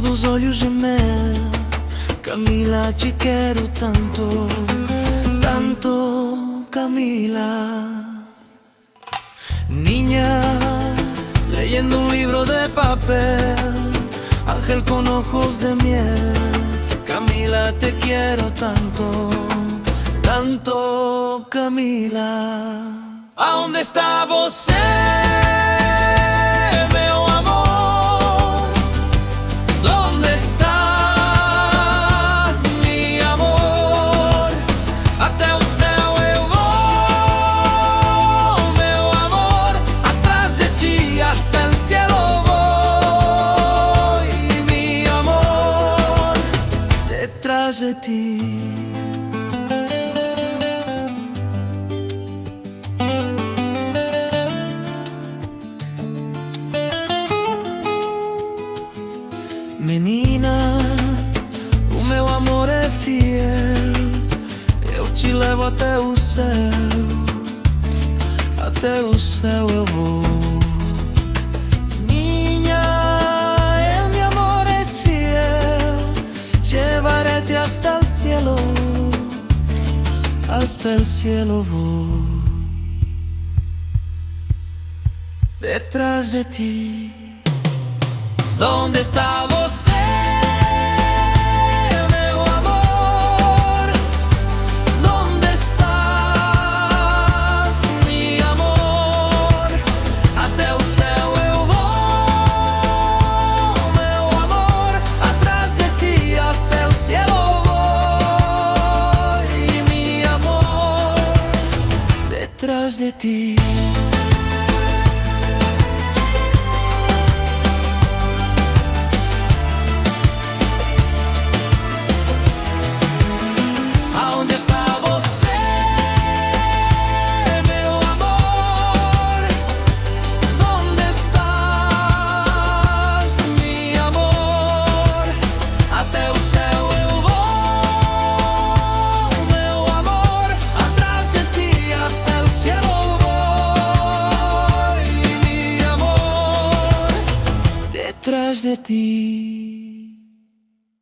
dos olhos gemer. Camila, te quero tanto, tanto, Camila. Niña, leyendo un libro de papel, ángel con ojos de miel. Camila, te quiero tanto, tanto, Camila. Aonde está você, meu amor? Donde estás, mi amor? Até o céu eu vou, meu amor. Atrás de ti hasta el cielo voy, mi amor. Detrás de ti. Menina, o meu amor é fiel. Eu te levo até o céu, até o céu eu vou. Niña, el mi amor es fiel. Llevaré-te hasta el cielo, hasta el cielo voy. Detrás de ti. ¿Dónde está você, meu amor? ¿Dónde estás, mi amor? Até o céu eu vou, meu amor. Atrás de ti hasta el cielo voy, mi amor. Detrás de ti. Detrás de ti.